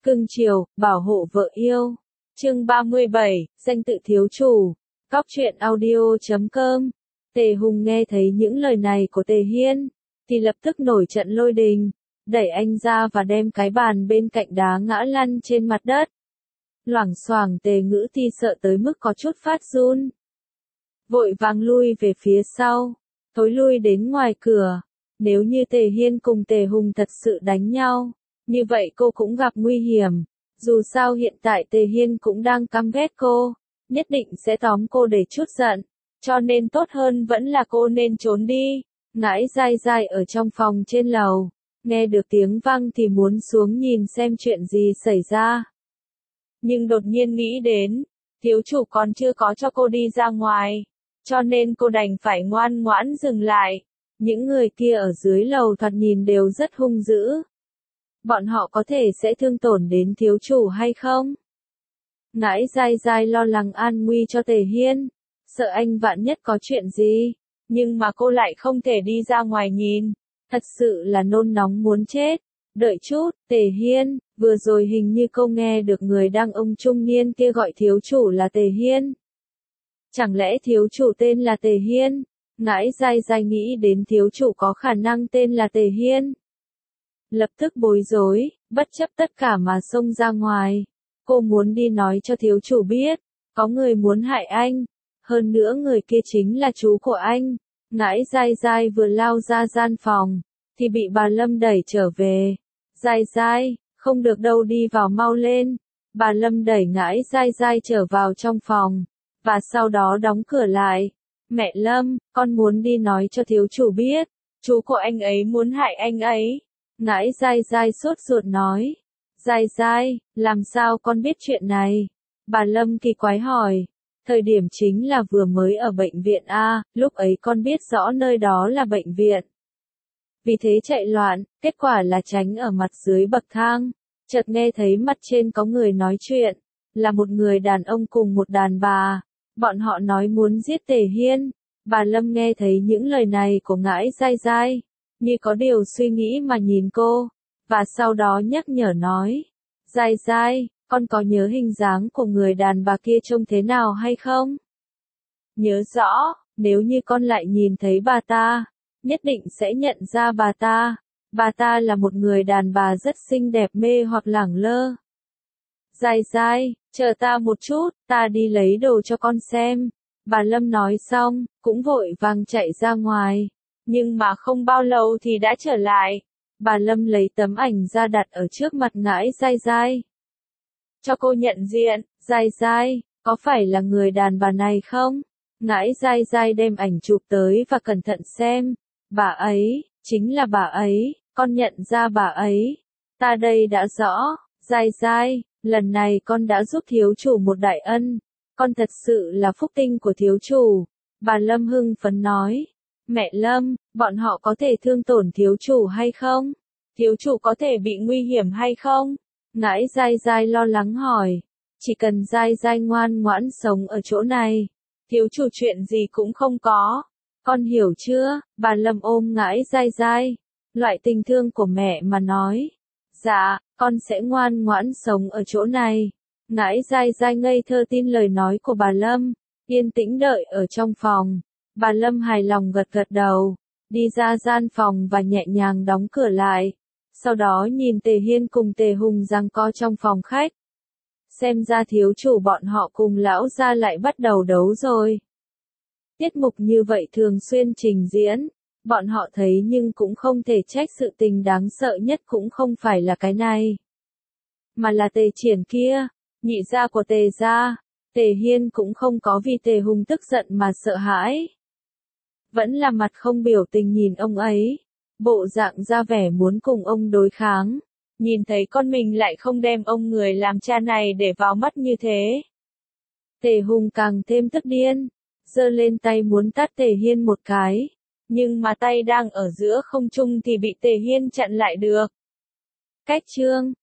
Cưng chiều, bảo hộ vợ yêu. Chương 37, danh tự thiếu chủ. Cóc truyện audio.com. Tề Hùng nghe thấy những lời này của Tề Hiên, thì lập tức nổi trận lôi đình, đẩy anh ra và đem cái bàn bên cạnh đá ngã lăn trên mặt đất. Loảng xoảng Tề Ngữ Thi sợ tới mức có chút phát run. Vội vàng lui về phía sau, thối lui đến ngoài cửa. Nếu như Tề Hiên cùng Tề Hùng thật sự đánh nhau, như vậy cô cũng gặp nguy hiểm. Dù sao hiện tại Tề Hiên cũng đang căm ghét cô, nhất định sẽ tóm cô để trút giận, cho nên tốt hơn vẫn là cô nên trốn đi. Ngãi dai dai ở trong phòng trên lầu, nghe được tiếng vang thì muốn xuống nhìn xem chuyện gì xảy ra. Nhưng đột nhiên nghĩ đến, thiếu chủ còn chưa có cho cô đi ra ngoài, cho nên cô đành phải ngoan ngoãn dừng lại. Những người kia ở dưới lầu thoạt nhìn đều rất hung dữ. Bọn họ có thể sẽ thương tổn đến thiếu chủ hay không? Ngãi dai dai lo lắng an nguy cho Tề Hiên, sợ anh vạn nhất có chuyện gì, nhưng mà cô lại không thể đi ra ngoài nhìn, thật sự là nôn nóng muốn chết. Đợi chút, Tề Hiên, vừa rồi hình như cô nghe được người đàn ông trung niên kia gọi thiếu chủ là Tề Hiên. Chẳng lẽ thiếu chủ tên là Tề Hiên? Ngãi dai dai nghĩ đến thiếu chủ có khả năng tên là Tề Hiên. Lập tức bối rối, bất chấp tất cả mà xông ra ngoài. Cô muốn đi nói cho thiếu chủ biết, có người muốn hại anh. Hơn nữa người kia chính là chú của anh. Ngãi dai dai vừa lao ra gian phòng, thì bị bà Lâm đẩy trở về. Dai dai, không được đâu, đi vào mau lên. Bà Lâm đẩy ngãi dai dai trở vào trong phòng, và sau đó đóng cửa lại. Mẹ Lâm, con muốn đi nói cho thiếu chủ biết, chú của anh ấy muốn hại anh ấy. Ngãi dai dai sốt ruột nói. Dai dai, làm sao con biết chuyện này? Bà Lâm kỳ quái hỏi. Thời điểm chính là vừa mới ở bệnh viện A, lúc ấy con biết rõ nơi đó là bệnh viện. Vì thế chạy loạn, kết quả là tránh ở mặt dưới bậc thang. Chợt nghe thấy mặt trên có người nói chuyện, là một người đàn ông cùng một đàn bà. Bọn họ nói muốn giết Tề Hiên. Bà Lâm nghe thấy những lời này của ngãi dai dai, như có điều suy nghĩ mà nhìn cô, và sau đó nhắc nhở nói. Dai dai, con có nhớ hình dáng của người đàn bà kia trông thế nào hay không? Nhớ rõ, nếu như con lại nhìn thấy bà ta, nhất định sẽ nhận ra bà ta. Bà ta là một người đàn bà rất xinh đẹp mê hoặc lẳng lơ. Dai dai, chờ ta một chút, ta đi lấy đồ cho con xem. Bà Lâm nói xong, cũng vội vàng chạy ra ngoài. Nhưng mà không bao lâu thì đã trở lại. Bà Lâm lấy tấm ảnh ra đặt ở trước mặt ngãi dai dai. Cho cô nhận diện, dai dai, có phải là người đàn bà này không? Ngãi dai dai đem ảnh chụp tới và cẩn thận xem. Bà ấy, chính là bà ấy, con nhận ra bà ấy. Ta đây đã rõ, dai dai, lần này con đã giúp thiếu chủ một đại ân. Con thật sự là phúc tinh của thiếu chủ. Bà Lâm hưng phấn nói. Mẹ Lâm, bọn họ có thể thương tổn thiếu chủ hay không? Thiếu chủ có thể bị nguy hiểm hay không? Ngãi dai dai lo lắng hỏi. Chỉ cần dai dai ngoan ngoãn sống ở chỗ này, thiếu chủ chuyện gì cũng không có. Con hiểu chưa? Bà Lâm ôm ngãi dai dai, loại tình thương của mẹ mà nói. Dạ, con sẽ ngoan ngoãn sống ở chỗ này. Ngãi dai dai ngây thơ tin lời nói của bà Lâm, yên tĩnh đợi ở trong phòng. Bà Lâm hài lòng gật gật đầu, đi ra gian phòng và nhẹ nhàng đóng cửa lại. Sau đó nhìn Tề Hiên cùng Tề Hùng giằng co trong phòng khách. Xem ra thiếu chủ bọn họ cùng lão gia lại bắt đầu đấu rồi. Tiết mục như vậy thường xuyên trình diễn, bọn họ thấy nhưng cũng không thể trách, sự tình đáng sợ nhất cũng không phải là cái này, mà là Tề Triển kia, nhị gia của Tề gia. Tề Hiên cũng không có vì Tề Hùng tức giận mà sợ hãi. Vẫn là mặt không biểu tình nhìn ông ấy, bộ dạng ra vẻ muốn cùng ông đối kháng. Nhìn thấy con mình lại không đem ông người làm cha này để vào mắt như thế. Tề Hùng càng thêm tức điên, giơ lên tay muốn tát Tề Hiên một cái, nhưng mà tay đang ở giữa không trung thì bị Tề Hiên chặn lại được. Cách chương